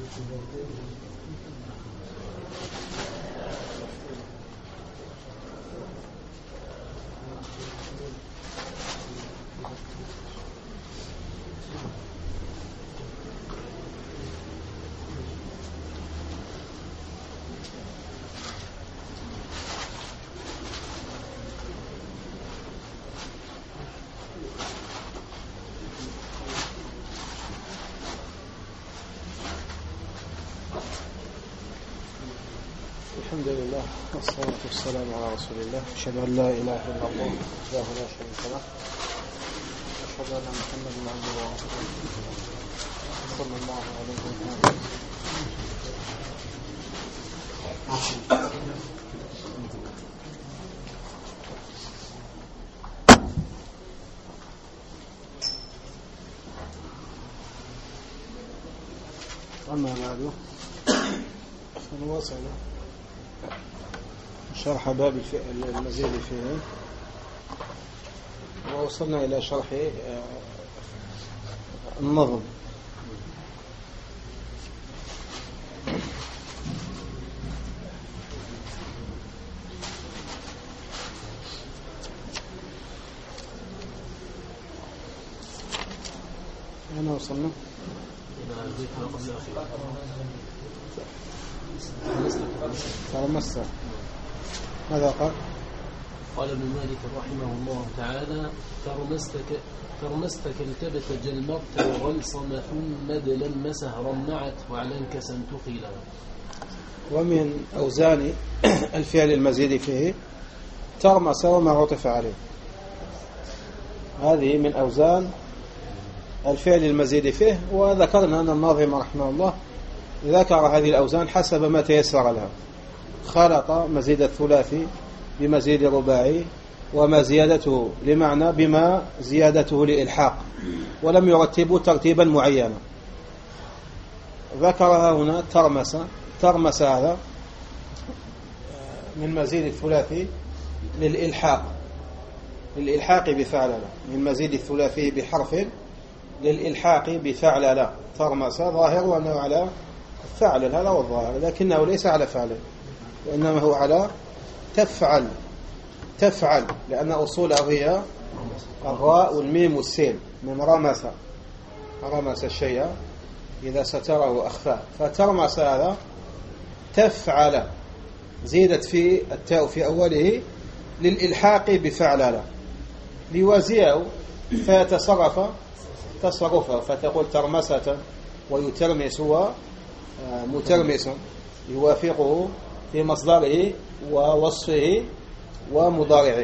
الحمد لله والصلاة والسلام على رسول الله. أشهد أن لا إله إلا الله وحده لا شريك له، أشهد أن محمدا عبده ورسوله صلى الله عليه وسلم. أما بعد فنواصل شرح باب المزيد فيه، ووصلنا إلى شرح النظم. أنا وصلنا ترمست. ماذا قال؟ قال ابن مالك رحمه الله تعالى: ترمست كالتبت جلمرت وغلصم ثم دلمسه رمعت وعلنك سنتخلا. ومن أوزان الفعل المزيد فيه ترمس وما عطف عليه. هذه من أوزان الفعل المزيد فيه، وذكرنا أن الناظم رحمه الله ذكر هذه الأوزان حسب ما تيسر لها. خلط مزيد الثلاثي بمزيد الرباعي، وما زيادته لمعنى بما زيادته لإلحاق، ولم يرتبوا ترتيبا معينا. ذكرها هنا ترمس هذا من مزيد الثلاثي للإلحاق بفعللة، من مزيد الثلاثي بحرف للإلحاق بفعللة. ترمس ظاهر وأنه على فعل، هذا هو الظاهر، لكنه ليس على فعل، وإنما هو على تفعل، لأن أصوله هي الراء والميم والسين، من رمس الشيء إذا ستره وأخفاه. فترمس هذا تفعل، زيدت في التاء في أوله للإلحاق بفعللة ليوازيه فيتصرف تصرفه، فتقول ترمسة ويترمس ومترمس، يوافقه في مصدره ووصفه ومضارعه.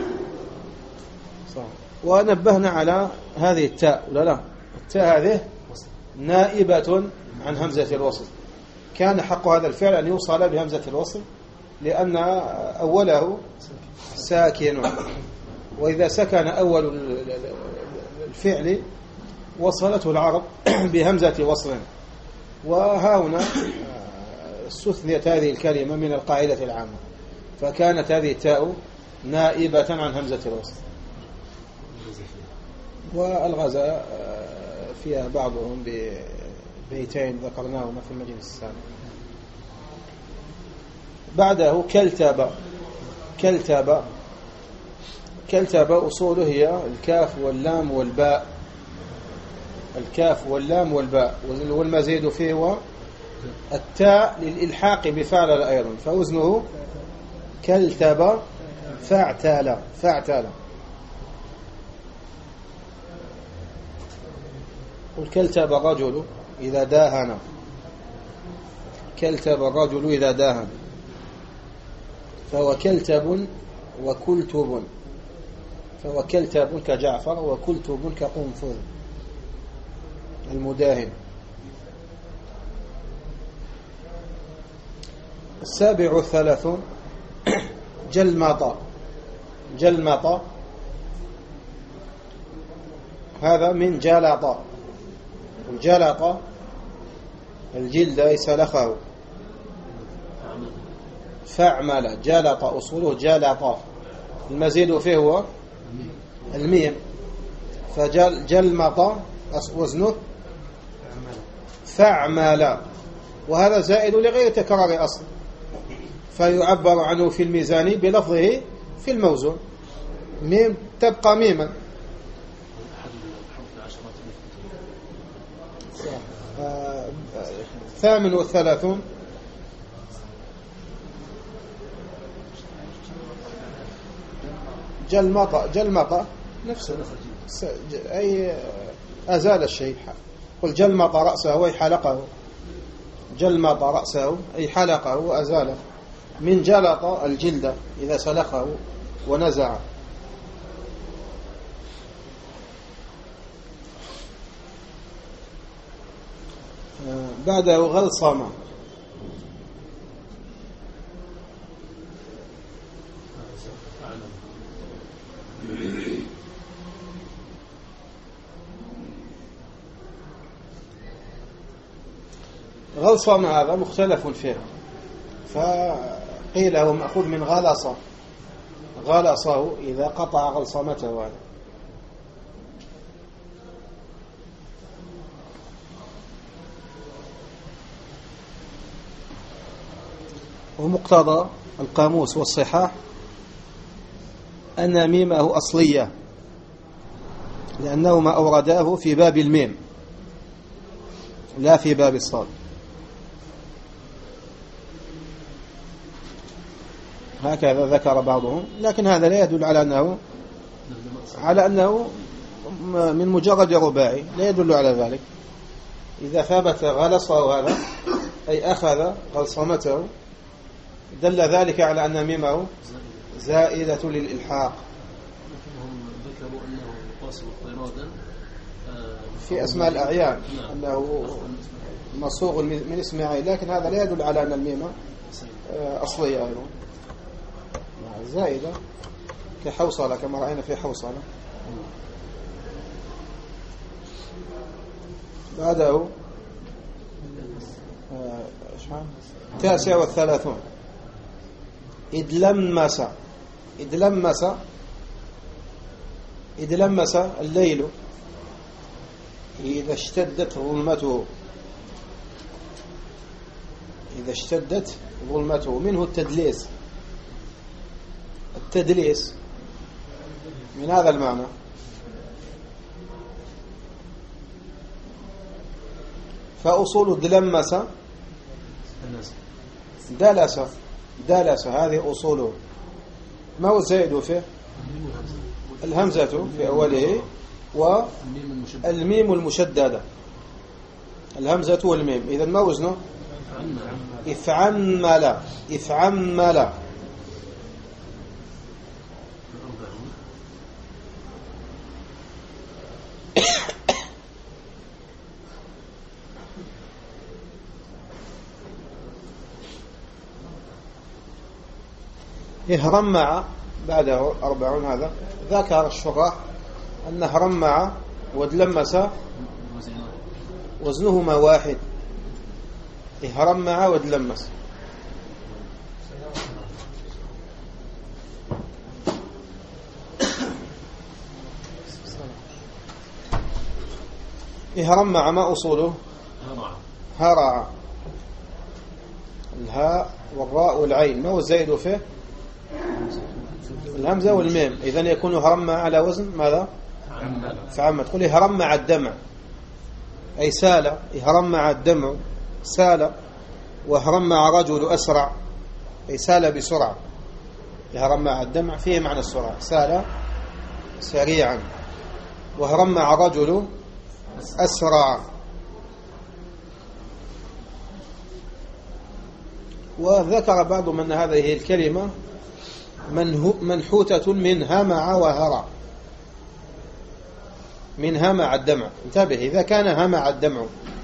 ونبهنا على هذه التاء، لا التاء هذه نائبة عن همزة الوصل. كان حق هذا الفعل أن يوصل بهمزة الوصل، لأن أوله ساكن، وإذا سكن أول الفعل وصلته العرب بهمزة وصل. وهنا استثنيت هذه الكلمة من القاعدة العامة، فكانت هذه التاء نائبة عن همزة الوصل. والغزا فيها بعضهم ببيتين ذكرناهما في المجلس السابق. بعده كلتب أصوله هي الكاف واللام والباء، والمزيد فيه هو التاء للإلحاق بفعل أيضا، فوزنه كلتب فاعتال. والكلتب الرجل إذا داهن، فهو كلتب وكلتب، فهو كلتب كجعفر وكلتب كقنفذ المداهن. السابع 30 جلمط، هذا من جلط، وجلط الجلد أي سلخه. فاعمل جلط أصوله جلط، المزيد فيه هو الميم، فجلمط وزنه فاعمل وهذا زائد لغير تكرار أصل، فيعبر عنه في الميزان بلفظه في الموزون. ميم تبقى ميما. 38 جلمطة نفسه أي أزال الشيء. قل جلمط رأسه أي حلقه، جلمط رأسه أي حلقه وأزاله. من جلط الجلد إذا سلخه ونزع. بعده غلصمة. غلصمة هذا مختلف فيه، فقيل هو مأخوذ من غلصة، غلصه إذا قطع غلصمته هذا. ومقتضى القاموس والصحاح أن ميمه أصلية، لأنهما أورداه في باب الميم لا في باب الصاد. هكذا ذكر بعضهم، لكن هذا لا يدل على أنه من مجرد رباعي، لا يدل على ذلك. إذا ثبت غلصه هذا أي أخذ غلصمته دل ذلك على أن ميمه زائدة للإلحاق. لكنهم ذكروا أنه يقاس اضطرادا في أسماء الأعيان، أنه مصوغ من اسم عين، لكن هذا لا يدل على أن الميمة أصلية أيضا زائدة كحوصلة كما رأينا في حوصلة. بعده 39 إدلمس الليل إذا اشتدت ظلمته، إذا اشتدت ظلمته. منه التدليس من هذا المعنى. فأصول دلمس دلس هذه أصوله. ما هو زائد فيه؟ الهمزة في أوله والميم المشددة، الهمزة والميم. إذا ما وزنه؟ إفعمل. رمع بعده 40. هذا ذكر الشراح أنه رمع ودلمس وزنهما واحد. رمع ودلمس. رمع ما أصوله؟ هرع. الهاء والراء والعين. ما هو الزائد فيه؟ الهمزة والميم. إذن يكون هرمع على وزن ماذا؟ فعمد. تقول هرمع الدمع أي سال. هرمع الدمع سال. وهرمع رجل أسرع أي سال بسرعة. هرمع الدمع فيه معنى السرعة، سال سريعا. وهرمع رجل أسرع. وذكر بعضهم أن هذه الكلمة منحوتة من همع وهرع. من همع الدمع. انتبه، إذا كان همع الدمع،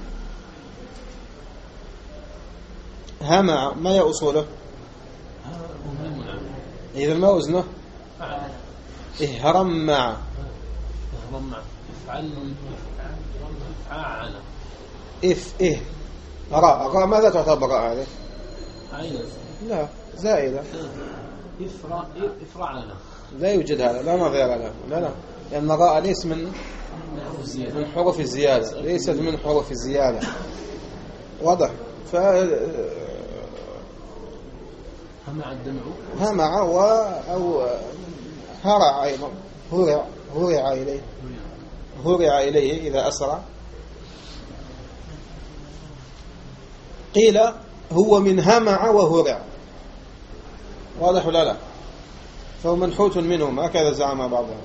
همع ما هي أصوله؟ إذا ما وزنه؟ هرمع. راء ماذا تعتبر راء هذه؟ لا زائدة. لا يوجد هذا، لا نظير له. لا لأن راء ليس من حروف الزيادة، ليست من حروف الزيادة. واضح؟ همع الدمع همع أو هرع أيضا، هرع إليه إذا أسرع. قيل هو من همع وهرع، واضح ولا لا؟ فهو منحوت منهم، هكذا زعم بعضهم.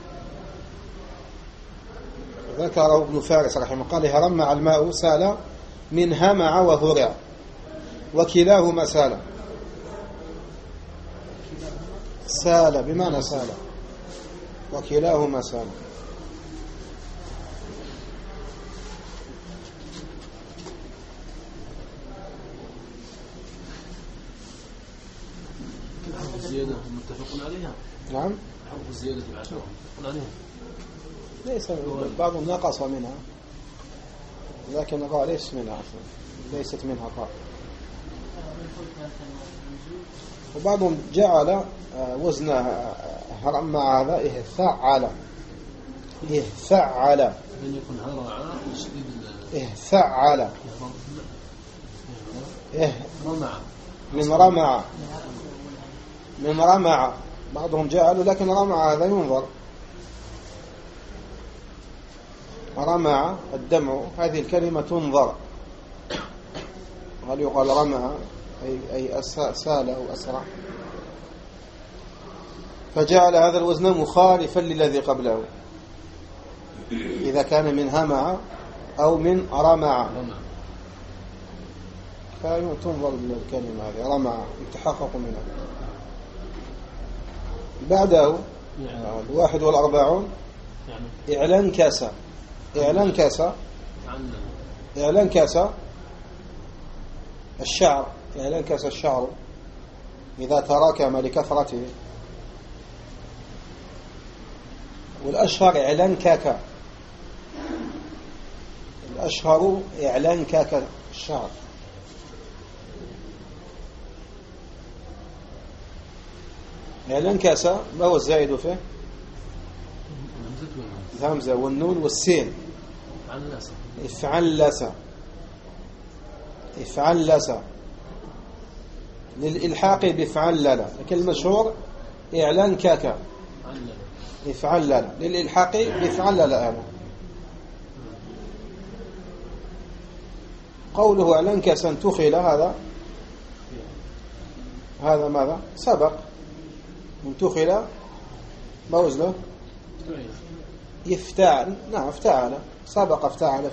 ذكر ابن فارس رحمه الله قال هرمع الماء سال من همع وهرع، وكلاهما سال بمعنى سال، وكلاهما سال. الزيادة متفق عليها. نعم، حرف الزيادة في العشرة متفق عليها. ليس بعضهم نقص منها، لكن الراء ليست منها راء. وبعضهم جعل وزن هرمع هذا اهفعل. من يكون هرع تشديد اهفعل رمع من رمع بعضهم جعلوا، لكن رمع هذا ينظر. رمع الدمع، هذه الكلمة تنظر، هل يقال رمع أي سال أو أسرع؟ فجعل هذا الوزن مخالفا للذي قبله إذا كان من همع أو من رمع، فتنظر الكلمة هذه رمع يتحقق منها. بعده 41 إعلان كاسة الشعر، إعلان كاس الشعر إذا تراكم لكثرته. والأشهر إعلان كاكا، الأشهر إعلان كاكا الشعر. إعلان كاسة ما هو الزائد فيه؟ الهمزة والنون والسين. افعلس للإلحاق بفعلل، لكن المشهور إعلان كاكا افعلل للإلحاق بفعلل. أنا قوله إعلان كاسا انتخل، هذا ماذا سبق؟ انتخل ما وزنه؟ يفتعل. نعم افتعل، سبق افتعل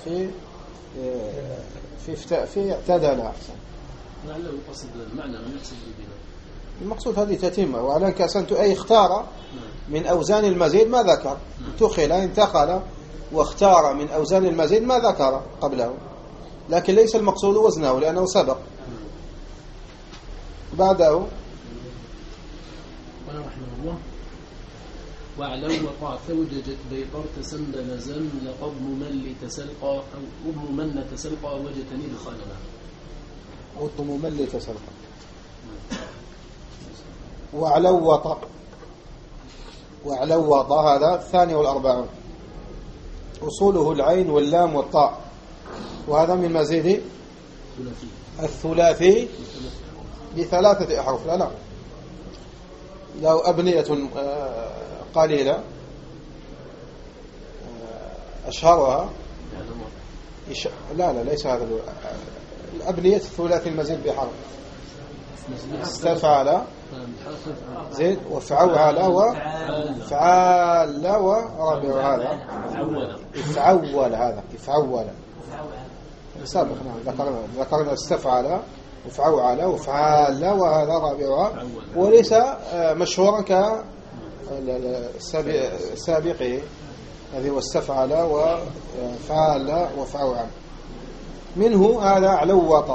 في اعتدل. أحسن. لعله يقصد المعنى من يقصد بنا. المقصود هذه تتمة. وعلان كاسنت أي اختار من أوزان المزيد ما ذكر. انتقل واختار من أوزان المزيد ما ذكر قبله، لكن ليس المقصود وزنه لأنه سبق. بعده قال رحمه الله واعلم وقع فوججت بيطر تسمى زم لقضم من لتسلقى أو قضم من تسلقى وجتني بخالنا. قضم من لتسلقى. وعلوط هذا 42 أصوله العين واللام والطاء، وهذا من مزيد الثلاثي ب3 أحرف. لا له أبنية قليلة أشهرها لا ليس هذا الأبنية الثلاثي المزيد بحرف استفعل زيد وفعول وفعال ورابع هذا افعول سابق. نعم ذكرنا استفعل وفعول وفعال وهذا رابعها، وليس مشهورا كسابقه الذي هو استفعل وفعال وفعول. منه هذا علوط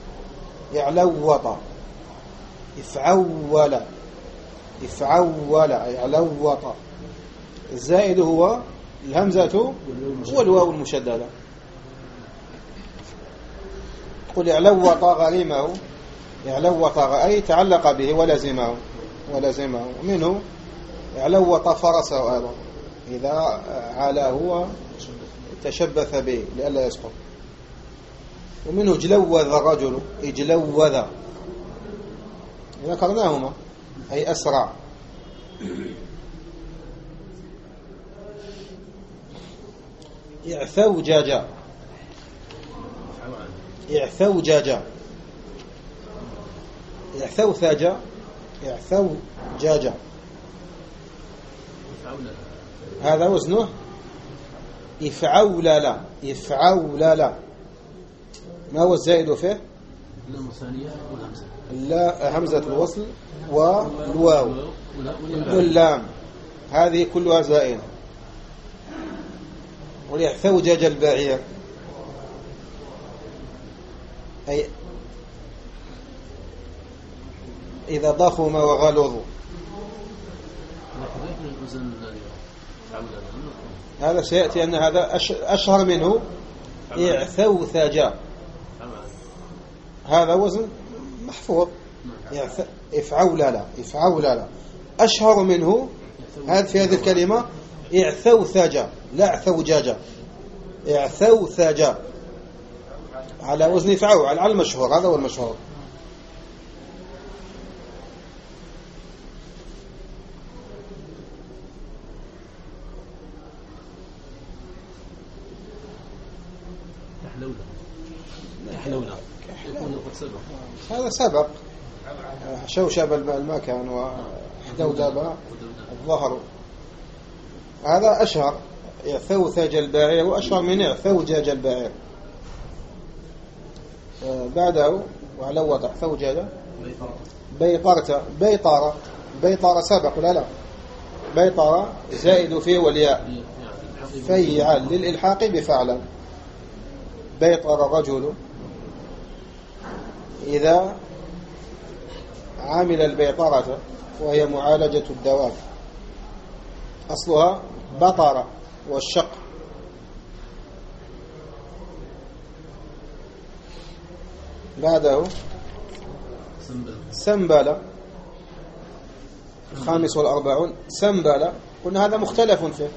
افعول علوط. الزائد هو الهمزة والواو المشددة. قل علوط غريمه، علوط أي تعلق به ولزمه. منه علوط فرسه أيضا إذا علاه تشبث به لئلا يسقط. ومنه جلوذ الرجل، اجلوذ ذكرناهما أي أسرع. اعثوجج، اعثوجج، اعثوثج، اعثوجج، هذا وزنه إفعولل، إفعولل. ما هو الزائد فيه؟ لا، همزة الوصل والواو واللام، هذه كلها زائدة. وليحثوجج البعير أي إذا ضخم وغلظ. هذا سيأتي أن هذا أشهر منه اعثوثج، هذا وزن محفوظ. افعولل، افعولل أشهر منه هذا في هذه الكلمة اعثوثج لا اعثوجج، اعثوثج على وزن فعول، على المشهور، هذا هو المشهور. هذا سبق، شوشب المكان وحدودب الظهر، هذا أشهر. يعثوثج البعير وأشهر من يعثوجج البعير. بعده وعلوة اعثوجج بيطرة، بيطرة، بيطرة سبق ولا لا؟ بيطرة زائد فيه والياء فيعل للإلحاق بفعلا. بيطر الرجل إذا عامل البيطرة وهي معالجة الدواب، أصلها بطر والشق. بعده سنبل، 45 سنبل، قلنا هذا مختلف فيه.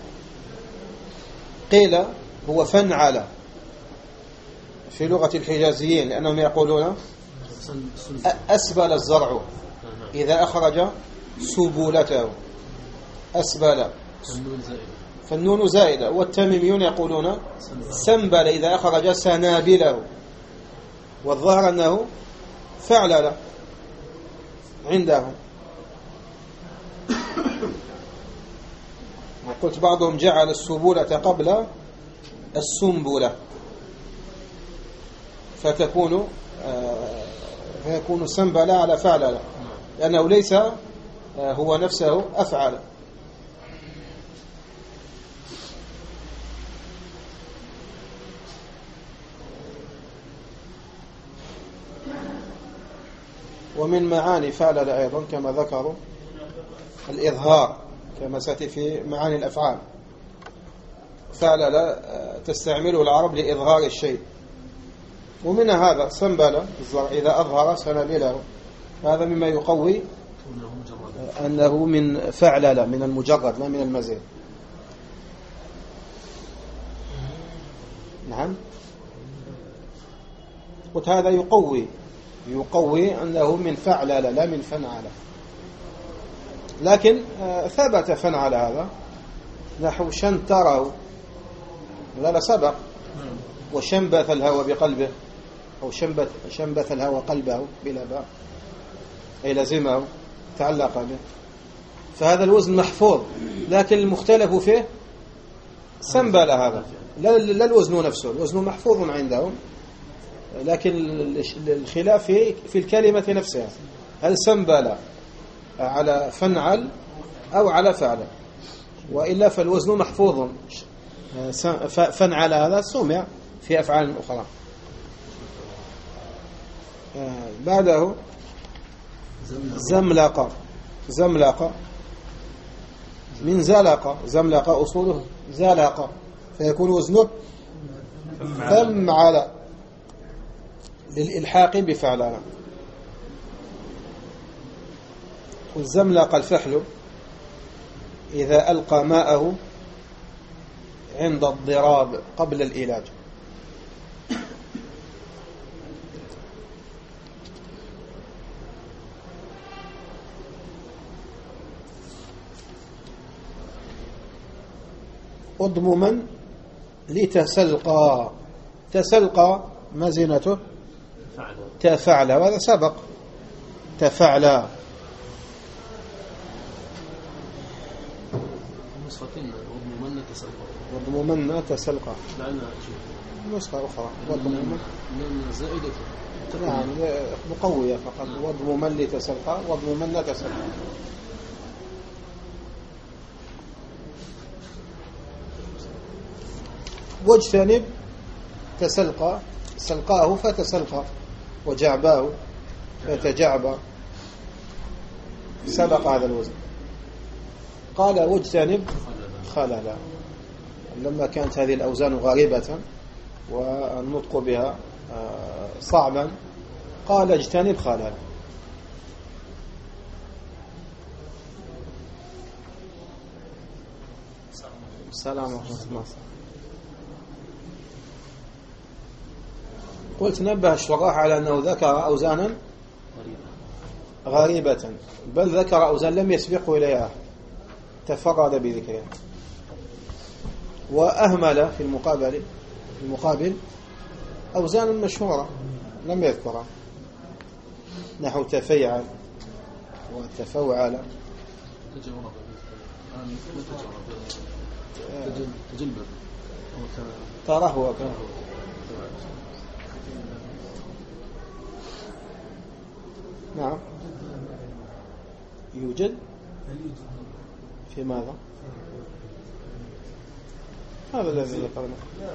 قيل هو فنعل في لغة الحجازيين، لأنهم يقولون أسبل الزرع إذا أخرج سبولته، أسبل، فالنون زائدة. والتميميون يقولون سنبل إذا أخرج سنابله، والظاهر أنه فعلل عندهم. وقلت بعضهم جعل السبولة قبل السنبلة فيكون سنبل على فعلل، لأنه ليس هو نفسه أفعل. ومن معاني فعلل أيضا كما ذكروا الإظهار، كما سأتي في معاني الأفعال. فعلل تستعمله العرب لإظهار الشيء، ومن هذا سنبل الزرع إذا أظهر سنبله، هذا مما يقوي أنه من فعلل، من المجرد لا من المزيد. نعم، قلت هذا يقوي أنه من فعلل لا من فنعل. لكن ثبت فنعل هذا نحو شنتره، لا سبق. وشنبث الهوى بقلبه، أو شنبث الهوى قلبه بلا باء، أي لزمه تعلق به. فهذا الوزن محفوظ، لكن المختلف فيه سنبل هذا، لا الوزن نفسه، الوزن محفوظ عندهم، لكن الخلاف في الكلمة نفسها، هل سنبل على فنعل أو على فعل، وإلا فالوزن محفوظ. فنعل هذا سمع في أفعال أخرى. بعده زملق، زملق من زلق، زملق أصوله زلق، فيكون وزنه فمعل للإلحاق بفعلنا. والزملق الفحل إذا ألقى ماءه عند الضراب قبل العلاج. أضمما لتسلقى. تسلقى ما زينته؟ تفعل، وهذا سبق تفعل. وضممن تسلقى. وضممن تسلقى. لعلنا نسخة أخرى وضممن زائدة. نعم مقوية فقط. وضممن لتسلقى وضممن تسلقى. واجتنب تسلقى، سلقاه فتسلقى، وجعباه فتجعبى، سبق هذا الوزن. قال واجتنب خللا، لما كانت هذه الأوزان غريبة والنطق بها صعبا قال اجتنب خللا. السلام عليكم. قلت نبه الشراح على أنه ذكر أوزانا غريبة، بل ذكر أوزان لم يسبقه إليها، تفرد بذكرها، وأهمل في المقابل أوزان مشهورة لم يذكرها، نحو تفيعل وتفوعل. ترهو نعم يوجد في ماذا؟ هذا الذي ذكرنا.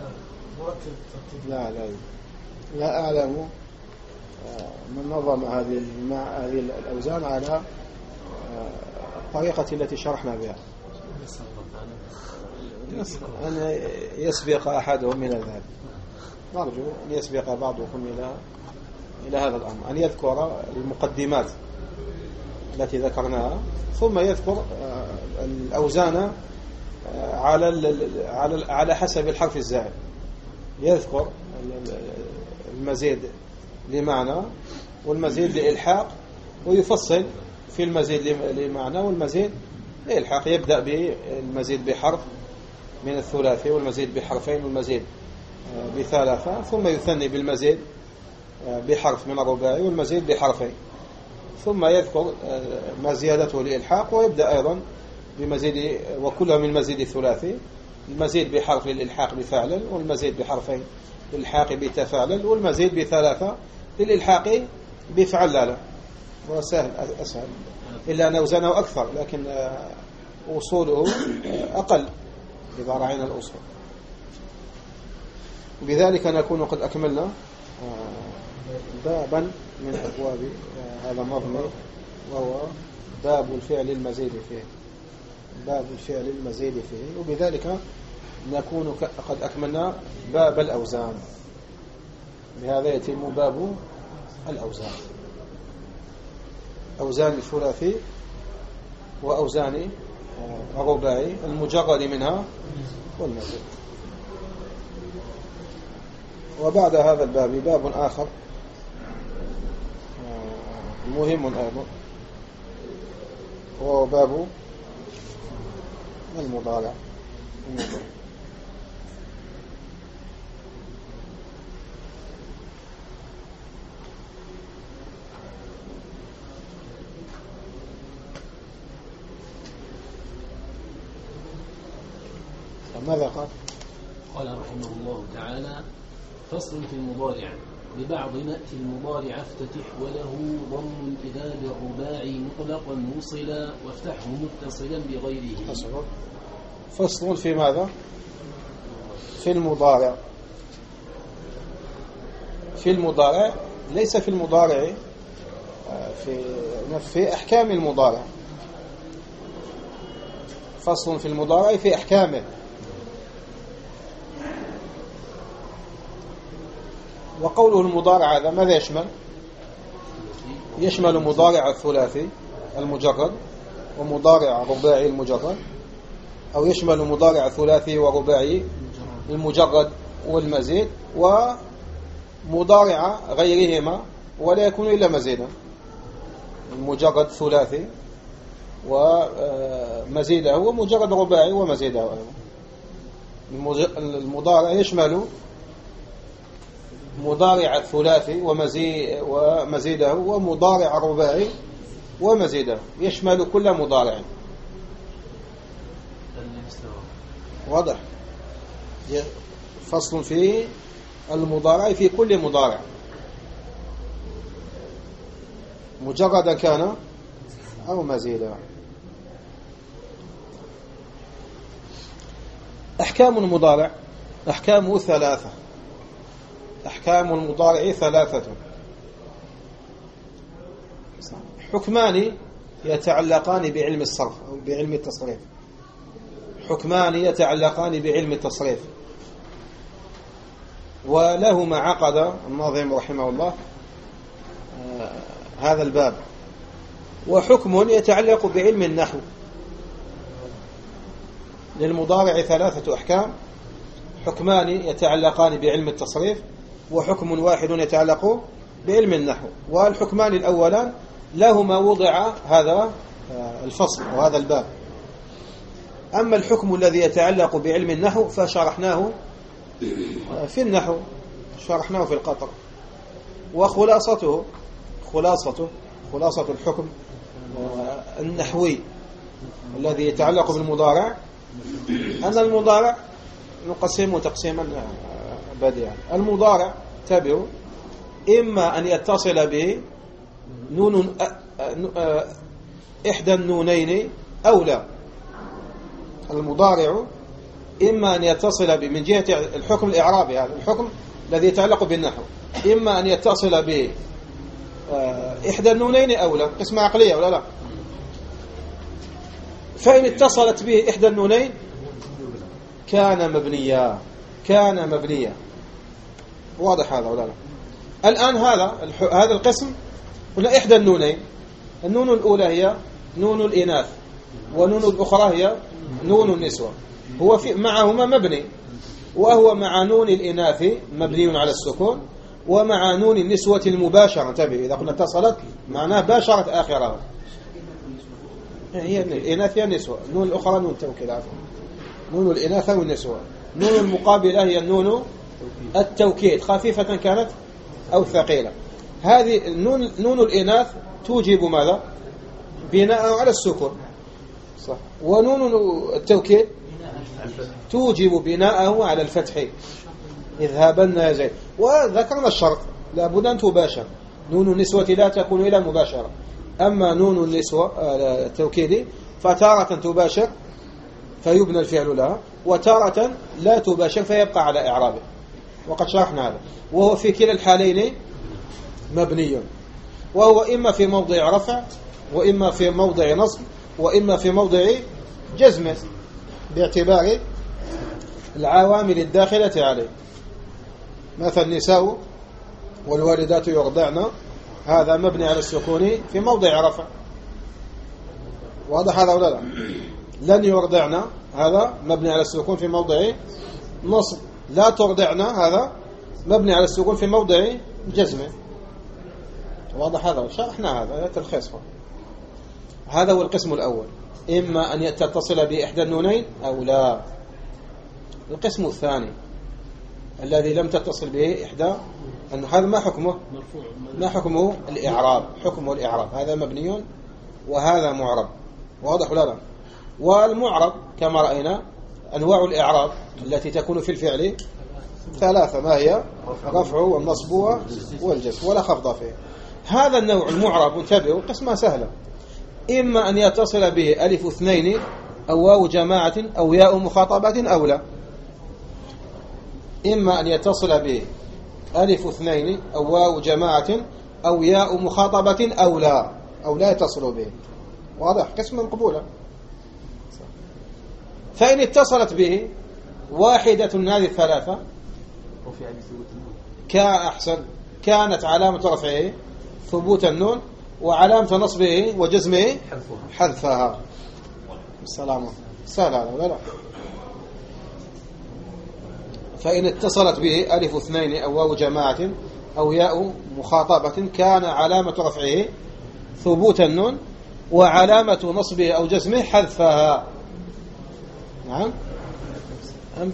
لا أعلم من نظم هذه الأوزان على الطريقة التي شرحنا بها، أن يسبق أحدهم إلى ذلك. نرجو أن يسبق بعضكم إلى هذا الأمر، أن يذكر المقدمات التي ذكرناها ثم يذكر الأوزان على حسب الحرف الزائد، يذكر المزيد لمعنى والمزيد لإلحاق، ويفصل في المزيد لمعنى والمزيد لإلحاق. يبدأ بالمزيد بحرف من الثلاثي، والمزيد بحرفين، والمزيد بثلاثة، ثم يثني بالمزيد بحرف من الرباعي والمزيد بحرفين، ثم يذكر ما زيادته لإلحاق، ويبدأ أيضا بمزيد، وكلها من مزيد الثلاثي، المزيد بحرف للإلحاق بفعلل، والمزيد بحرفين للإلحاق بتفعلل، والمزيد بثلاثة للإلحاق بفعلل. وسهل أسهل، إلا أن أوزانه أكثر لكن أصوله أقل إذا رأينا الأصول. بذلك نكون قد أكملنا بابا من أبواب هذا النظم، وهو باب الفعل المزيد فيه، باب الفعل المزيد فيه. وبذلك نكون قد أكملنا باب الأوزان. بهذا يتم باب الأوزان، أوزان الثلاثي وأوزان الرباعي، المجرد منها والمزيد. وبعد هذا الباب باب آخر مهم أيضا، وهو باب المضارع. ماذا قال؟ قال رحمه الله تعالى: فصل في المضارع. ببعض نأتي المضارع افتتح وله ضم إذا بالرباعي مطلقا وصلا وافتحه متصلا بغيره. فصل في ماذا؟ في المضارع. في المضارع، ليس في المضارع في أحكام المضارع. فصل في المضارع في أحكامه. وقوله المضارع هذا ماذا يشمل؟ يشمل مضارع الثلاثي المجرد ومضارع الرباعي المجرد، أو يشمل مضارع الثلاثي ورباعي المجرد والمزيد، ومضارع غيرهما ولا يكون إلا مزيدا، المجرد ثلاثي ومزيده، ومجرد رباعي ومزيده أيضا. المضارع يشمل مضارع الثلاثي ومزيده ومضارع الرباعي ومزيده، يشمل كل مضارع. واضح؟ فصل في المضارع في كل مضارع مجردا كان أو مزيدا. أحكام المضارع أحكامه ثلاثة. أحكام المضارع ثلاثة: حكمان يتعلقان بعلم الصرف أو بعلم التصريف، حكمان يتعلقان بعلم التصريف، ولهما عقد الناظم رحمه الله هذا الباب. وحكم يتعلق بعلم النحو. للمضارع ثلاثة أحكام: حكمان يتعلقان بعلم التصريف، وحكم واحد يتعلق بعلم النحو. والحكمان الأولان لهما وضع هذا الفصل وهذا الباب. أما الحكم الذي يتعلق بعلم النحو فشرحناه في النحو، شرحناه في القطر. وخلاصته خلاصة الحكم النحوي الذي يتعلق بالمضارع أن المضارع نقسمه تقسيما بديعا. المضارع تابع إما أن يتصل به نون إحدى النونين أو لا. المضارع إما أن يتصل به من جهة الحكم الإعرابي، هذا الحكم الذي يتعلق بالنحو، إما أن يتصل به إحدى النونين أو لا. قسمة عقلية ولا لا؟ فإن اتصلت به إحدى النونين كان مبنيا. واضح هذا ولا لا؟ الآن هذا القسم قلنا إحدى النونين. النون الأولى هي نون الإناث، ونون الأخرى هي نون النسوة. هو معهما مبني، وهو مع نون الإناث مبني على السكون، ومع نون النسوة المباشرة. انتبه، إذا قلنا اتصلت معناه باشرت آخرها. هي الإناث هي النسوة، نون الأخرى نون التوكيد، عفوا، نون الإناث والنسوة. نون المقابلة هي النون التوكيد، خفيفة كانت أو ثقيلة. هذه نون الإناث توجب ماذا؟ بناء على السكون، صح. ونون التوكيد توجب بناءه على الفتح. اذهبن يا زيد. وذكرنا الشرط لابد أن تباشر. نون النسوة لا تكون إلى مباشرة. أما نون النسوة التوكيد فتارة تباشر فيبنى الفعل لها، وتارة لا تباشر فيبقى على إعرابه، وقد شرحنا هذا. وهو في كلا الحالين مبني، وهو إما في موضع رفع، وإما في موضع نصب، وإما في موضع جزم، باعتبار العوامل الداخلة عليه. مثل النساء والوالدات يرضعن، هذا مبني على السكون في موضع رفع. واضح هذا ولا لا؟ لن يرضعن هذا مبني على السكون في موضع نصب. لا ترضعن هذا مبني على السكون في موضع جزم. واضح هذا؟ شرحنا هذا تلخيص. هذا هو القسم الأول، إما أن تتصل بإحدى النونين أو لا. القسم الثاني الذي لم تتصل به إحدى، أن هذا ما حكمه؟ ما حكمه؟ الإعراب. حكمه الإعراب، هذا مبني وهذا معرب. واضح ولا لا؟ والمعرب كما رأينا أنواع الإعراب التي تكون في الفعل ثلاثة، ما هي؟ رفع والنصب والجزم، ولا خفض فيه. هذا النوع المعرب انتبهوا قسمة سهلة، إما أن يتصل به ألف اثنين أو واو جماعة أو ياء مخاطبة أو لا. إما أن يتصل به ألف اثنين أو واو جماعة أو ياء مخاطبة أو لا يتصل به. واضح؟ قسم مقبولة. فإن اتصلت به واحدة من هذه الثلاثة كأحسن كانت علامة رفعه ثبوت النون، وعلامة نصبه وجزمه حذفها. السلام سهل ولا لا؟ فإن اتصلت به ألف اثنين أو واو جماعة أو ياء مخاطبة كان علامة رفعه ثبوت النون، وعلامة نصبه أو جزمه حذفها. نعم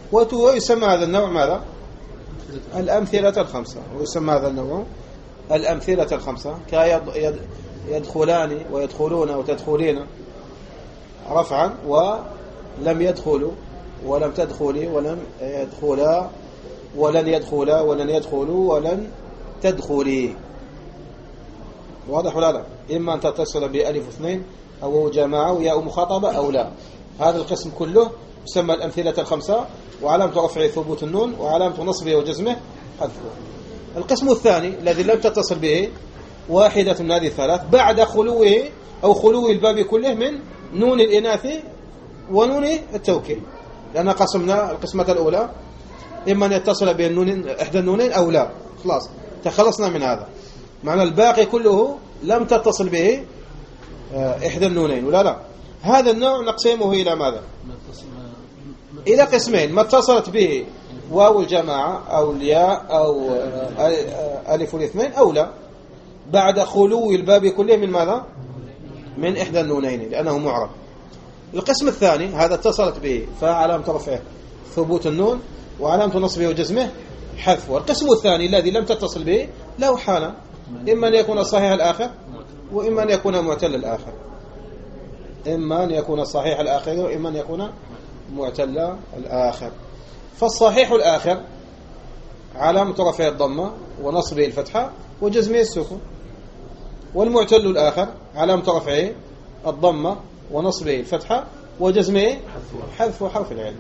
ويسمى هذا النوع ماذا؟ الأمثلة الخمسة. ويسمى هذا النوع الأمثلة الخمسة، كيدخلان ويدخلون وتدخلين رفعا، ولم يدخلوا ولم تدخلي ولم يدخلا ولن يدخلا ولن يدخلوا ولن تدخلي. واضح ولا لا؟ إما أن تتصل بألف اثنين أو جماعة وياء مخاطبة أو لا. هذا القسم كله يسمى الأمثلة الخمسة، وعلامة رفعه ثبوت النون، وعلامة نصبه وجزمه حذفه. القسم الثاني الذي لم تتصل به واحدة من هذه الثلاث بعد خلوه أو خلو الباب كله من نون الإناث ونون التوكيد، لأن قسمنا القسمة الأولى إما أن يتصل بين إحدى النونين أو لا، خلاص تخلصنا من هذا. معنى الباقي كله لم تتصل به إحدى النونين ولا لا. هذا النوع نقسمه إلى ماذا؟ إلى قسمين: ما اتصلت به واو الجماعة أو الياء أو ألف الاثنين أو لا، بعد خلو الباب كله من ماذا؟ من إحدى النونين، لأنه معرب. القسم الثاني هذا اتصلت به، فعلامة رفعه ثبوت النون، وعلامة نصبه وجزمه حذف. والقسم الثاني الذي لم تتصل به له حالة: إما أن يكون صحيح الآخر، وإما أن يكون معتل الآخر. إما أن يكون صحيح الآخر، وإما أن يكون معتل الآخر. فالصحيح الآخر علامة رفعه الضمة ونصبه الفتحة وجزمه السكون، والمعتل الآخر علامة رفعه الضمة ونصبه الفتحة وجزمه حذف حرف العلم.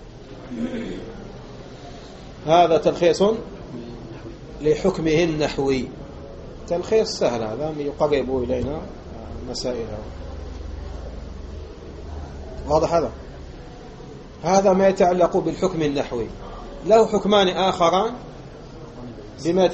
هذا تلخيص لحكمه النحوي، تلخيص سهل، هذا يقرب إلينا مسائلها. واضح؟ هذا ما يتعلق بالحكم النحوي. له حكمان آخران بما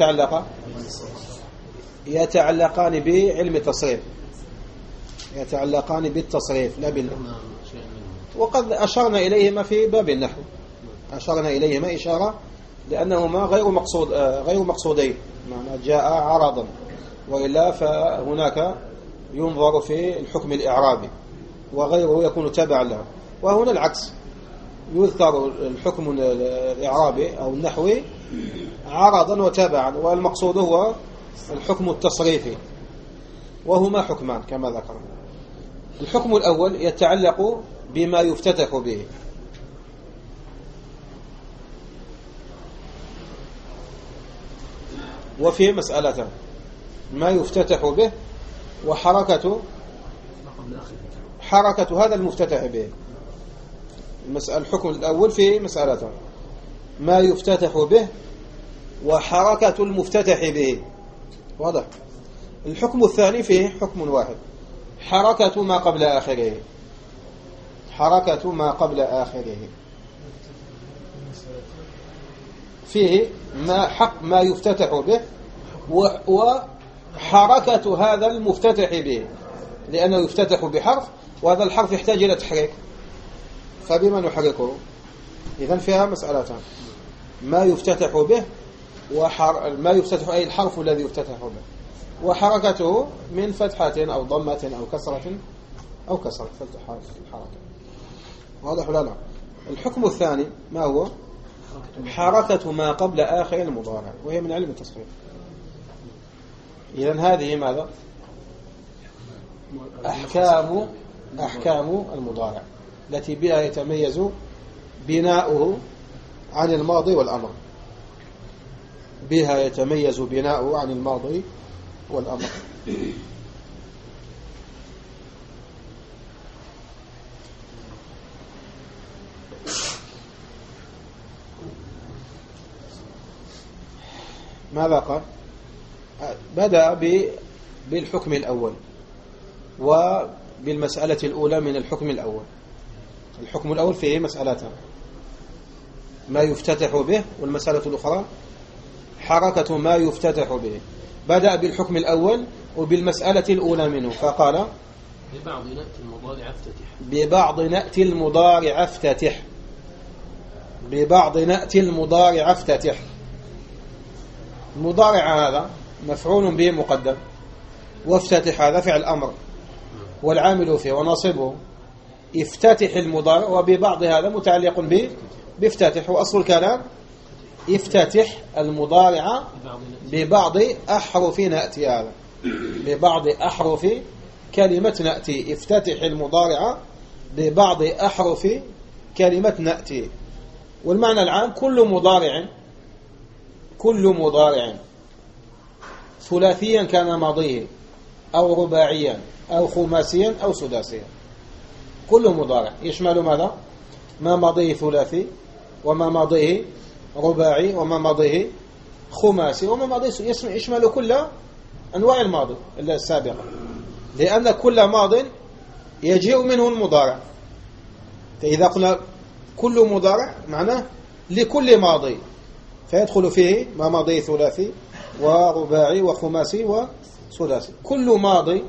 يتعلقان بعلم التصريف، يتعلقان بالتصريف لا بالنحو، وقد أشرنا إليهما في باب النحو، أشرنا إليهما إشارة لأنهما غير مقصودين، معنى جاء عرضا، وإلا فهناك ينظر في الحكم الإعرابي وغيره يكون تبعا له. وهنا العكس، يذكر الحكم الإعرابي أو النحوي عرضا وتبعا، والمقصود هو الحكم التصريفي، وهما حكمان كما ذكرنا. الحكم الأول يتعلق بما يفتتح به، وفيه مسألتان: ما يفتتح به وحركة هذا المفتتح به. الحكم الأول فيه مسألتان: ما يفتتح به وحركة المفتتح به. واضح؟ الحكم الثاني فيه حكم واحد: حركة ما قبل آخره، حركة ما قبل آخره. فيه ما يفتتح به وحركة هذا المفتتح به، لأنه يفتتح بحرف، وهذا الحرف يحتاج إلى تحريك، فبما نحركه؟ إذن فيها مسألتان: ما يفتتح به ما يفتتح أي الحرف الذي يفتتح به، وحركته من فتحة أو ضمة أو كسرة الحركة. واضح ولا لا؟ الحكم الثاني ما هو؟ حركة ما قبل آخر المضارع، وهي من علم التصريف. إذن هذه ماذا؟ أحكام المضارع التي بها يتميز بناؤه عن الماضي والأمر، بها يتميز بناؤه عن الماضي والأمر. ماذا قال؟ بدأ بالحكم الأول وبالمسألة الأولى من الحكم الأول. الحكم الأول فيه مسألتان: ما يفتتح به، والمسألة الأخرى حركة ما يفتتح به. بدأ بالحكم الأول وبالمسألة الأولى منه، فقال: ببعض نأتي المضارع افتتح. ببعض نأتي المضارع افتتح. ببعض نأتي المضارع افتتح. المضارع هذا مفعول به مقدم، وافتتح هذا فعل أمر، والعامل فيه وناصبه. افتتح المضارع، وببعض هذا متعلق بيفتتح، وأصل الكلام يفتتح المضارع ببعض أحرف نأتي، هذا ببعض أحرف كلمة نأتي، افتتح المضارع ببعض أحرف كلمة نأتي. والمعنى العام كل مضارع ثلاثيا كان ماضيه أو رباعيا أو خماسيا أو سداسيا، كل مضارع يشمل ماذا؟ ما ماضيه ثلاثي، وما ماضيه رباعي، وما ماضيه خماسي، وما ماضيه يشمل كل أنواع الماضي السابقة، لأن كل ماض يجيء منه المضارع. فإذا قلنا كل مضارع معناه لكل ماضي، فيدخل فيه ما ماضي ثلاثي ورباعي وخماسي وسداسي. كل ماضي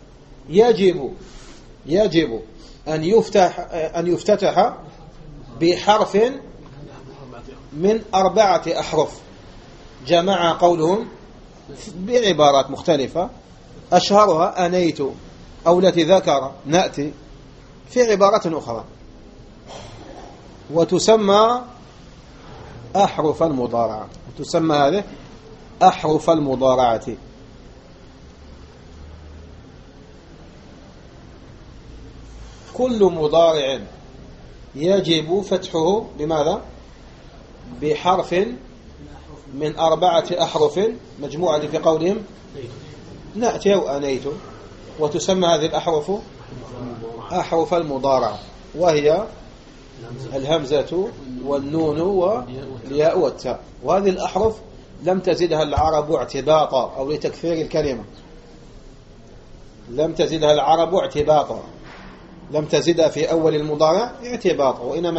يجب أن يفتتح بحرف من 4 أحرف، جمع قولهم بعبارات مختلفة، أشهرها أنيت أو التي ذكر نأتي في عبارات أخرى، وتسمى أحرف المضارعة، تسمى هذه أحرف المضارعة. كل مضارع يجب فتحه بماذا؟ بحرف من 4 أحرف مجموعة في قولهم نأتي أو أنيت، وتسمى هذه الأحرف أحرف المضارعة، وهي الهمزة والنون والياء والتاء. وهذه الأحرف لم تزدها العرب اعتباطا أو لتكثير الكلمة، لم تزدها العرب اعتباطا، لم تزدها في أول المضارع اعتباطا، وإنما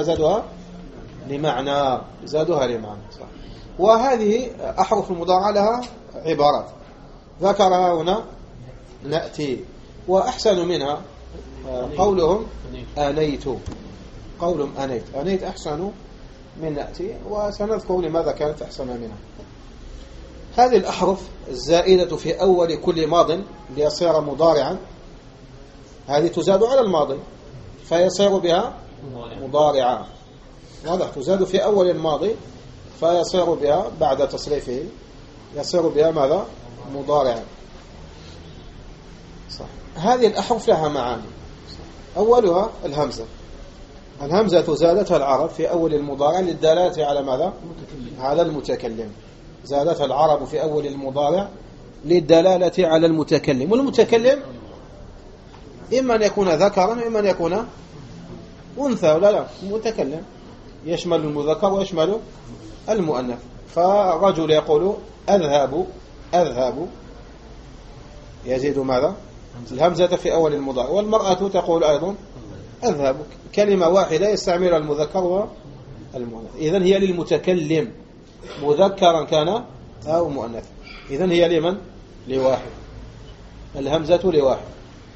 زادها لمعنى صح. وهذه أحرف المضارعة لها عبارات ذكرها هنا نأتي، وأحسن منها قولهم أنيت، قولهم أنيت أحسن من نأتي، وسنذكر لماذا كانت أحسن منها. هذه الأحرف الزائدة في أول كل ماض ليصير مضارعا، هذه تزاد على الماضي فيصير بها مضارعا، واضح؟ تزاد في أول الماضي فيصير بها بعد تصريفه يصير بها ماذا؟ مضارعا. صح. هذه الأحرف لها معاني، أولها الهمزة زادتها العرب في أول المضارع للدلالة على ماذا؟ على المتكلم. زادتها العرب في أول المضارع للدلالة على المتكلم، والمتكلم إما أن يكون ذكرا وإما أن يكون أنثى، ولا لا؟ متكلم يشمل المذكر ويشمل المؤنث. فرجل يقول أذهب يزيد ماذا؟ الهمزة في أول المضارع، والمرأة تقول أيضا أذهب، كلمة واحدة يستعمل المذكر والمؤنث. إذن هي للمتكلم مذكرا كان أو مؤنث، إذن هي لمن؟ لواحد، الهمزة لواحد.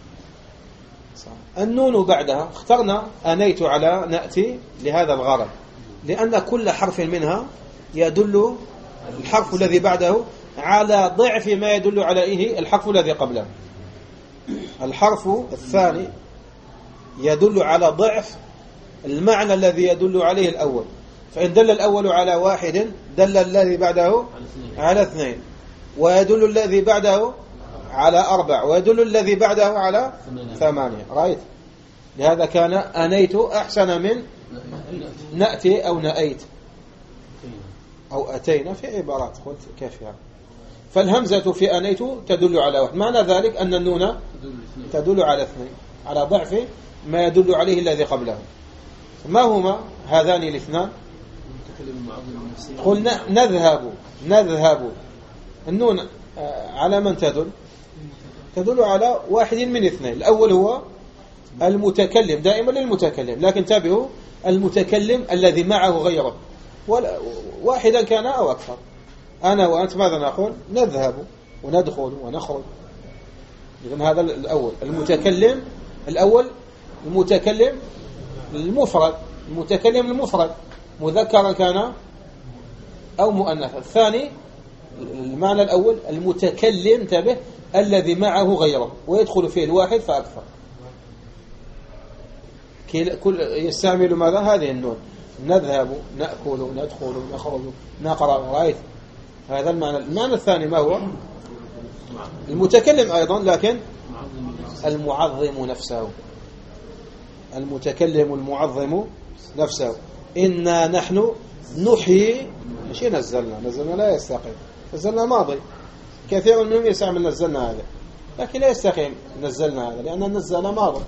النون بعدها اخترنا أنيت على نأتي لهذا الغرض، لأن كل حرف منها يدل الحرف الذي بعده على ضعف ما يدل عليه الحرف الذي قبله. الحرف الثاني يدل على ضعف المعنى الذي يدل عليه الأول، فإن دل الأول على واحد دل الذي بعده على 2، ويدل الذي بعده على 4، ويدل الذي بعده على 8. رأيت؟ لهذا كان أنيت أحسن من نأتي أو نأيت أو أتينا في عبارات قلت كيف يعني. فالهمزة في أنيت تدل على 1، معنى ذلك أن النون تدل على 2، على ضعف ما يدل عليه الذي قبله. ما هما هذان الاثنان؟ قلنا نذهب، النون على من تدل على واحد من 2. الأول هو المتكلم، دائما للمتكلم، لكن تابعوا المتكلم الذي معه غيره، واحدا كان أو أكثر. أنا وأنت ماذا نقول؟ نذهب وندخل ونخرج. إذن هذا الأول المتكلم، الأول المتكلم المفرد، المتكلم المفرد مذكرا كان أو مؤنثا. الثاني المعنى الأول المتكلم تبه الذي معه غيره، ويدخل فيه الواحد فأكثر، كل يستعمل ماذا؟ هذه النون. نذهب، نأكل، ندخل، نخرج، نقرأ. رأيت هذا المعنى. المعنى الثاني ما هو؟ المتكلم أيضا، لكن المعظم نفسه. المتكلم المعظم نفسه. إنا نحن نحيي. مش نزلنا لا يستقيم. نزلنا ماضي، كثير منهم يستعمل نزلنا هذا، لكن لا يستقيم نزلنا هذا، لأن نزل ماضي.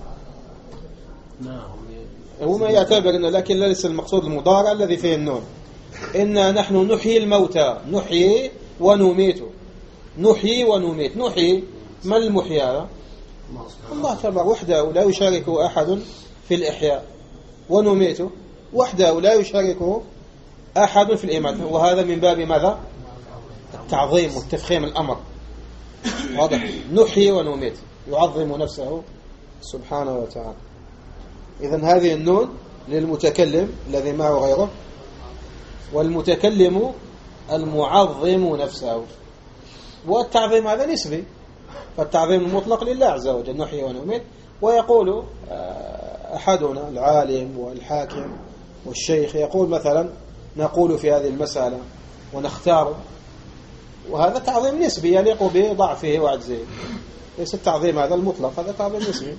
هو ما يعتبر إنه، لكن ليس المقصود المضارع الذي فيه النون. إنا نحن نحيي الموتى، نحيي ونميت. نحيي ونميت. نحيي، ما المحيي هذا؟ الله تبارك وحده لا يشاركه أحد في الإحياء. ونميت وحده لا يشاركه أحد في الإماتة. وهذا من باب ماذا؟ التعظيم والتفخيم الأمر. واضح؟ نحيي ونميت، يعظم نفسه سبحانه وتعالى. إذن هذه النون للمتكلم الذي معه غيره، والمتكلم المعظم نفسه. والتعظيم هذا نسبي، فالتعظيم المطلق لله عز وجل، نحيي ونميت. ويقول أحدنا العالم والحاكم والشيخ يقول مثلا نقول في هذه المسألة ونختار، وهذا تعظيم نسبي يليق بضعفه وعجزه، ليس التعظيم هذا المطلق، هذا تعظيم نسبي.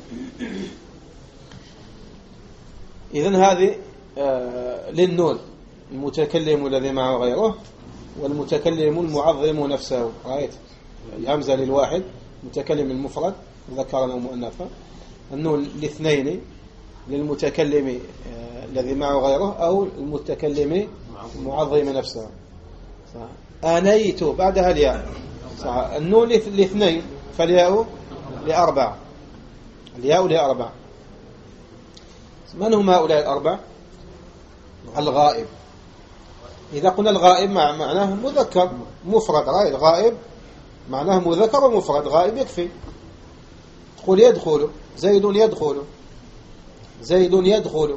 إذن هذه للنون، المتكلم الذي معه غيره، والمتكلم المعظم نفسه. رأيت الهمزة للواحد، متكلم المفرد ذكرا ومؤنثا. النون الاثنين للمتكلم الذي معه غيره، أو المتكلم المعظم نفسه. آنيت بعدها الياء. النون الاثنين، فالياء لأربع. الياء لأربع. من هم هؤلاء الأربع؟ الغائب. إذا قلنا الغائب معناه مذكر مفرد. رأي الغائب معناه مذكر ومفرد. غائب يكفي. تقول يدخل زيد، يدخل زيد، يدخل.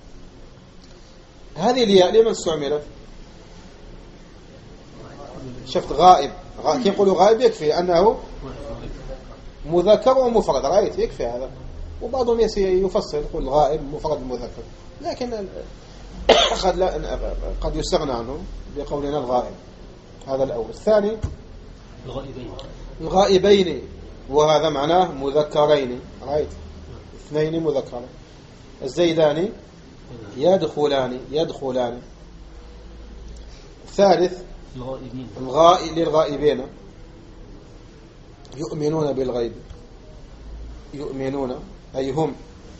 هذه الياء لمن استعملت؟ شفت غائب، كي يقولوا غائب يكفي أنه مذكر ومفرد. رأيت يكفي هذا. وبعضهم يفصل يقول غائب مفرد مذكر، لكن قد يستغنى عنه بقولنا الغائب. هذا الأول. الثاني الغائبين، وهذا معناه مذكرين. رأيت اثنين مذكرين. الزيدان يدخلان، يدخلان. الثالث للغائبين، يؤمنون بالغيب. يؤمنون أي هم.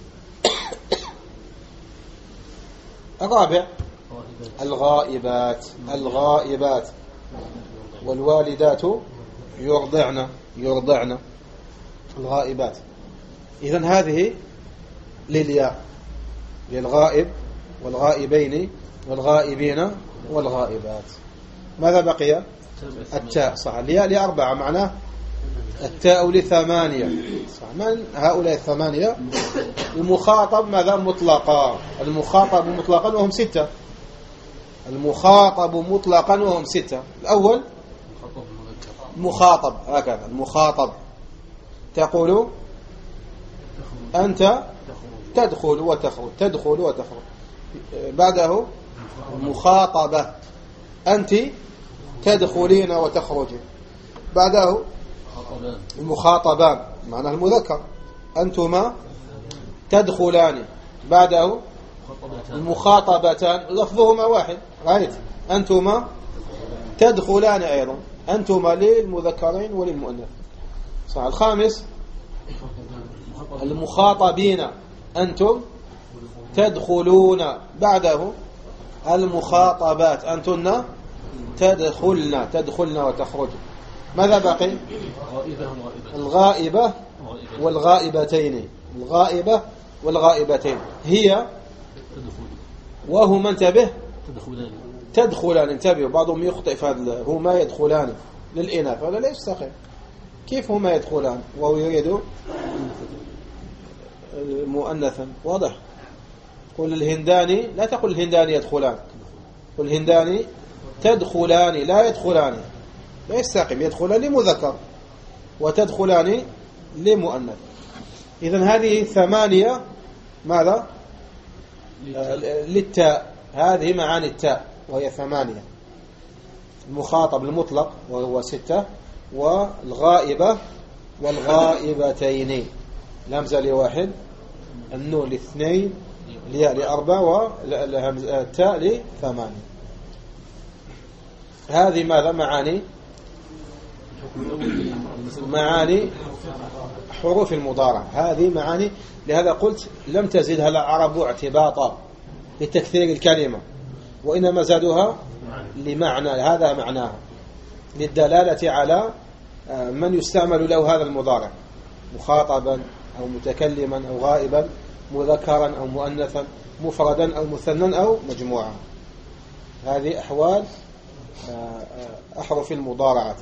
الرابع الغائبات. الغائبات. والوالدات يرضعن، يرضعن. الغائبات. إذن هذه للياء، للغائب والغائبين والغائبين والغائبات. ماذا بقي؟ التاء. صح. الياء لأربعة، معناه التاء لثمانية. صح. من هؤلاء الثمانية؟ المخاطب ماذا؟ مطلقا. المخاطب مطلقا وهم ستة. المخاطب مطلقا وهم ستة. الأول مخاطب، هكذا المخاطب. تقول أنت تدخل وتخرج، تدخل وتخرج. بعده مخاطبة، أنت تدخلين وتخرجين. بعده المخاطبان، معناه المذكر، أنتما تدخلان. بعده المخاطبتان، لفظهما واحد. رأيت أنتما تدخلان أيضا، أنتما للمذكرين وللمؤنث. صح. الخامس المخاطبين، أنتم تدخلون. بعده المخاطبات، أنتن تدخلن، تدخلن وتخرج. ماذا بقي؟ الغائبة والغائبتين. الغائبة والغائبتين هي وهما، انتبه، تدخلان. انتبهوا، بعضهم يخطئ في هذا، هما يدخلان للإناث، ولا لا يستقيم. كيف هما يدخلان وهو يريد مؤنثا؟ واضح. قل الهنداني، لا تقل الهنداني يدخلان، قل الهنداني تدخلان، لا يدخلان، لا يستقيم. يدخلان لمذكر وتدخلان لمؤنث. إذن هذه ثمانية ماذا؟ للتاء. هذه معاني التاء وهي 8. المخاطب المطلق وهو 6، والغائبة والغائبتين، الهمزة ل1، النون ل2، الياء ل4، والتاء ل8. هذه ماذا؟ معاني حروف المضارع. هذه معاني، لهذا قلت لم تزدها العرب اعتباطا لتكثير الكلمة، وإنما زادوها لمعنى، هذا معناها للدلالة على من يستعمل له هذا المضارع، مخاطبا أو متكلما أو غائبا، مذكرا أو مؤنثا، مفردا أو مثنى أو مجموعا. هذه أحوال أحرف المضارعة.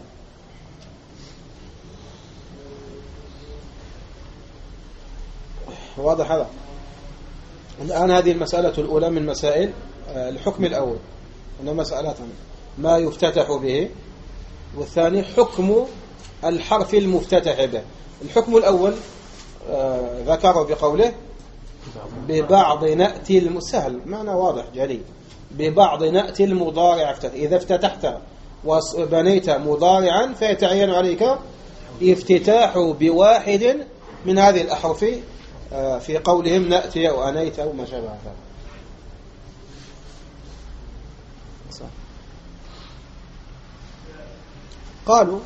واضح هذا؟ الآن هذه المسألة الأولى من مسائل الحكم الأول، أنه مسألة ما يفتتح به، والثاني حكم الحرف المفتتح به. الحكم الأول ذكره بقوله ببعض نأتي المسهل، معنى واضح جلي، ببعض نأتي المضارع افتتح. إذا افتتحت وبنيت مضارعا فيتعين عليك افتتاح بواحد من هذه الأحرف، في قولهم نأتي أو أنيت أو ما شابه ذلك. قالوا،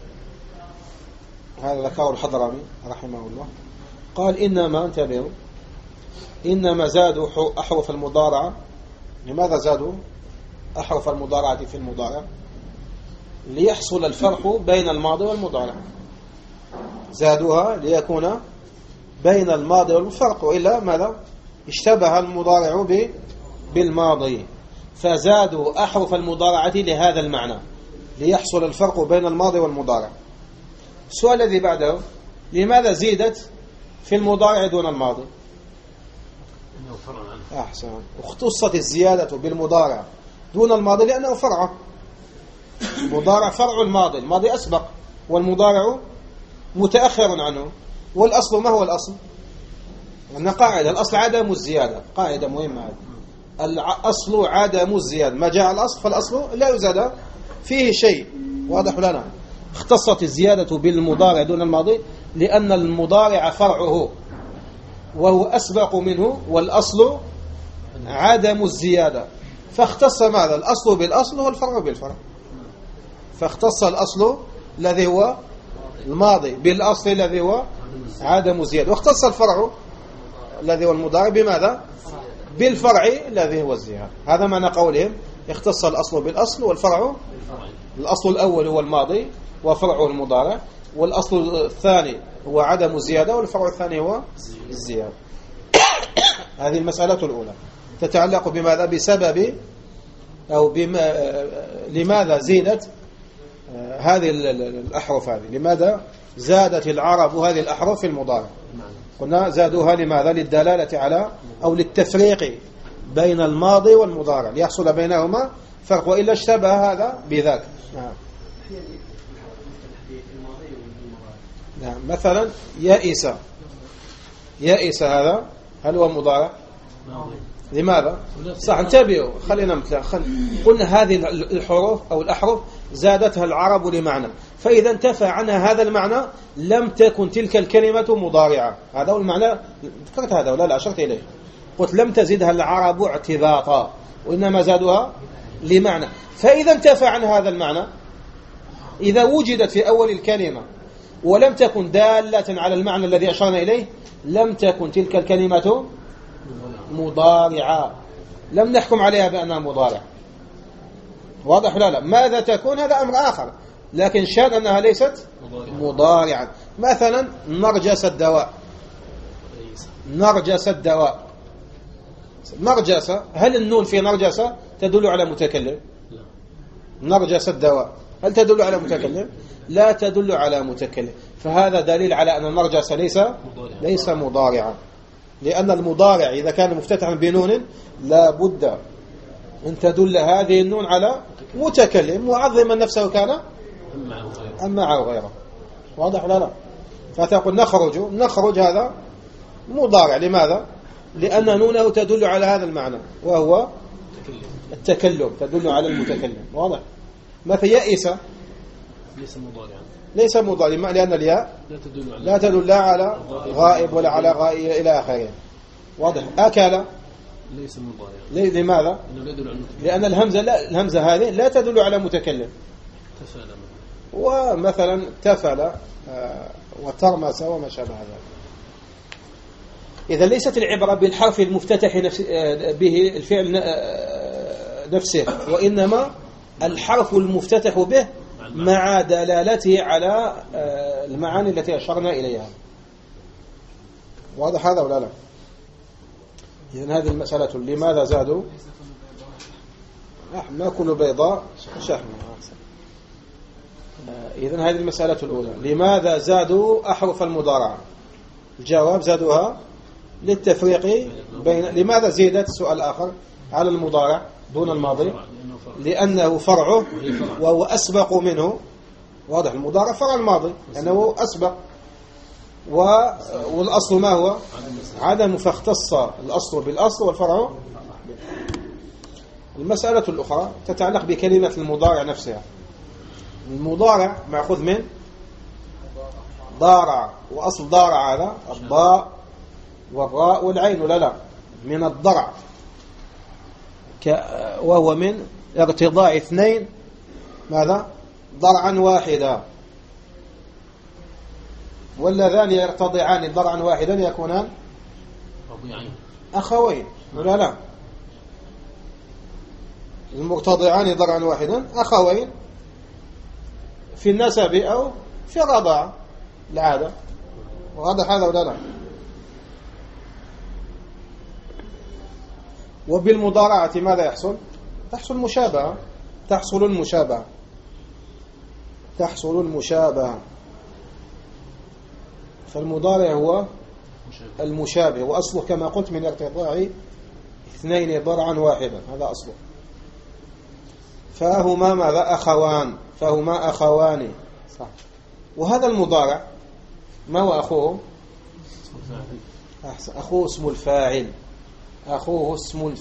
هذا ذكره الحضرمي رحمه الله، قال إنما، انتبهوا، إنما زادوا أحرف المضارعة. لماذا زادوا أحرف المضارعة في المضارع؟ ليحصل الفرق بين الماضي والمضارع. زادوها ليكون بين الماضي والفرق، وإلا ماذا؟ اشتبه المضارع بالماضي، فزادوا أحرف المضارعة لهذا المعنى، ليحصل الفرق بين الماضي والمضارع. السؤال الذي بعده، لماذا زيدت في المضارع دون الماضي؟ أحسن. اختصت الزيادة بالمضارع دون الماضي لأنه فرع. المضارع فرع الماضي، الماضي أسبق والمضارع متأخر عنه. والأصل ما هو الأصل؟ أن قاعدة الأصل عدم الزيادة، قاعدة مهمة هذه. الأصل عدم الزيادة، ما جاء الأصل فالأصل لا يزاد فيه شيء. واضح لنا؟ اختصت الزيادة بالمضارع دون الماضي لأن المضارع فرعه وهو أسبق منه، والأصل عدم الزيادة، فاختص ماذا؟ الأصل بالأصل والفرع بالفرع. فاختص الأصل الذي هو الماضي بالأصل الذي هو عدم الزيادة، واختص الفرع الذي هو المضارع بماذا؟ بالفرع الذي هو الزيادة. هذا معنى قولهم اختص الأصل بالأصل والفرع. الأصل الأول هو الماضي وفرعه المضارع، والأصل الثاني هو عدم الزيادة والفرع الثاني هو الزيادة. هذه المسألة الأولى تتعلق بماذا؟ بسبب أو لماذا زيدت هذه الأحرف هذه؟ لماذا زادت العرب هذه الأحرف في المضارع؟ قلنا زادوها لماذا؟ للدلالة على أو للتفريق بين الماضي والمضارع، ليحصل بينهما فرق، وإلا اشتبه هذا بذاك. نعم. مثلا يائس، يائس هذا هل هو مضارع؟ لماذا؟ صح، انتبهوا، خلينا مثلا قلنا هذه الحروف أو الأحرف زادتها العرب لمعنى، فإذا انتفى عنها هذا المعنى لم تكن تلك الكلمة مضارعة. هذا هو المعنى، ذكرت هذا ولا لا؟ أشرت إليه، قلت لم تزدها العرب اعتباطا وإنما زادوها لمعنى. فإذا انتفى عن هذا المعنى، إذا وجدت في أول الكلمة ولم تكن دالة على المعنى الذي أشرنا إليه، لم تكن تلك الكلمة مضارعة، لم نحكم عليها بأنها مضارعة. واضح لا لا؟ ماذا تكون؟ هذا أمر آخر، لكن شان أنها ليست مضارعة. مثلا نرجس الدواء، نرجس الدواء، نرجس، هل النون في نرجس تدل على متكلم؟ نرجس الدواء هل تدل على متكلم؟ لا تدل على متكلم. فهذا دليل على أن النرجس ليس مضارعا، لأن المضارع إذا كان مفتتحا بنون لا بد أن تدل هذه النون على متكلم معظما نفسه كان أم معه غيره. واضح لا لا؟ فتقول نخرج هذا مضارع. لماذا؟ لأن نونه تدل على هذا المعنى وهو التكلم تدل على المتكلم. واضح؟ مثل يئس ليس مضارعا لأن الياء لا تدل لا على غائب ولا على غائب إلى آخره. واضح؟ أكل ليس مضارعا. لماذا؟ لأن الهمزة هذه لا تدل على متكلم. ومثلا تفل وترمس وما شابه ذلك. إذا ليست العبرة بالحرف المفتتح به الفعل نفسه، وإنما الحرف المفتتح به مع دلالته على المعاني التي أشرنا إليها. واضح هذا ولا لا؟ إذن هذه المسألة لماذا زادوا؟ ما كل بيضاء شحم. إذن هذه المسألة الأولى، لماذا زادوا أحرف المضارعة؟ الجواب زادوها للتفريق بين. لماذا زيدت السؤال الآخر على المضارع دون الماضي؟ لأنه فرعه وهو أسبق منه. واضح؟ المضارع فرع الماضي لأنه أسبق، والأصل ما هو؟ عدم، فاختص الأصل بالأصل والفرع. المسألة الأخرى تتعلق بكلمة المضارع نفسها. المضارع مأخوذ من ضارع، وأصل ضارع هذا الضاء والراء والعين لا من الضرع، وهو من ارتضاع اثنين ماذا؟ ضرعا واحدا. واللذان يرتضعان ضرعا واحدا يكونان أخوين لا المرتضعان ضرعا واحدا أخوين في النسب أو في الرضاعة العادة. وهذا هذا ولا لا؟ وبالمضارعة ماذا يحصل؟ تحصل المشابهة. فالمضارع هو المشابه، وأصله كما قلت من ارتضاع اثنين ضرعا واحدا، هذا أصله. فهما ماذا؟ أخوان، فهما أخوان. صح. وهذا المضارع ما هو أخوه؟ أخوه اسم الفاعل. أخوه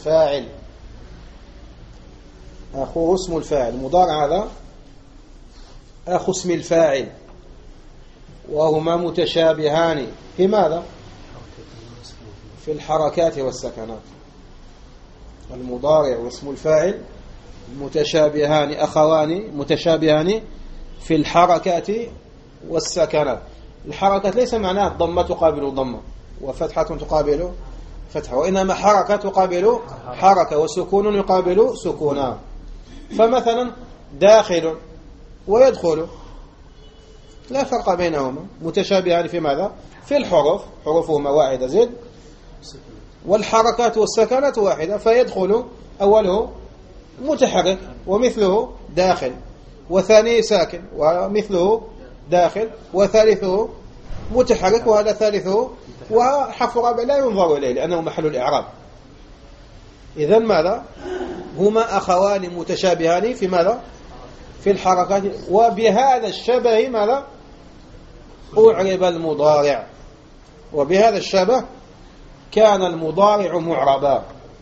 اسم الفاعل. المضارع هذا أخو اسم الفاعل، وهما متشابهان في ماذا؟ في الحركات والسكنات. المضارع واسم الفاعل متشابهان، أخوان متشابهان في الحركات والسكنات. الحركات ليس معناها الضمة تقابل ضمة وفتحة تقابل فتحة، وإنما حركة تقابل حركة وسكون يقابل سكونا. فمثلا داخل ويدخل لا فرق بينهما، متشابهان في ماذا؟ في الحروف، حروفهما واحدة زد، والحركات والسكنات واحدة. فيدخل أوله متحرك ومثله داخل، وثاني ساكن ومثله داخل، وثالثه متحرك وهذا ثالثه، وحرف رابع لا ينظر إليه لأنه محل الإعراب. إذن ماذا؟ هما أخوان متشابهان في ماذا؟ في الحركات. وبهذا الشبه ماذا؟ أعرب المضارع، وبهذا الشبه كان المضارع معربا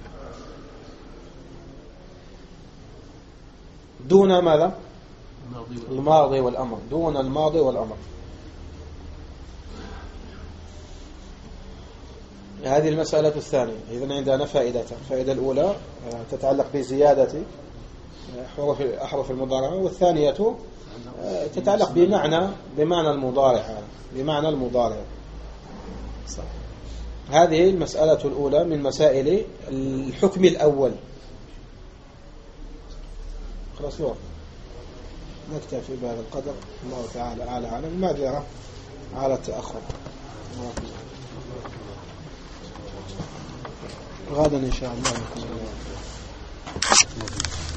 دون ماذا؟ الماضي والأمر، دون الماضي والأمر. هذه المسألة الثانية. إذن عندنا فائدتان. الفائدة الأولى تتعلق بزيادة أحرف المضارعة، والثانية تتعلق بمعنى المضارع، بمعنى المضارع. هذه المسألة الأولى من مسائل الحكم الأول. خلاص الوقت، نكتفي بهذا القدر. الله تعالى أعلى أعلم. معذرة على التأخر. غدا إن شاء الله.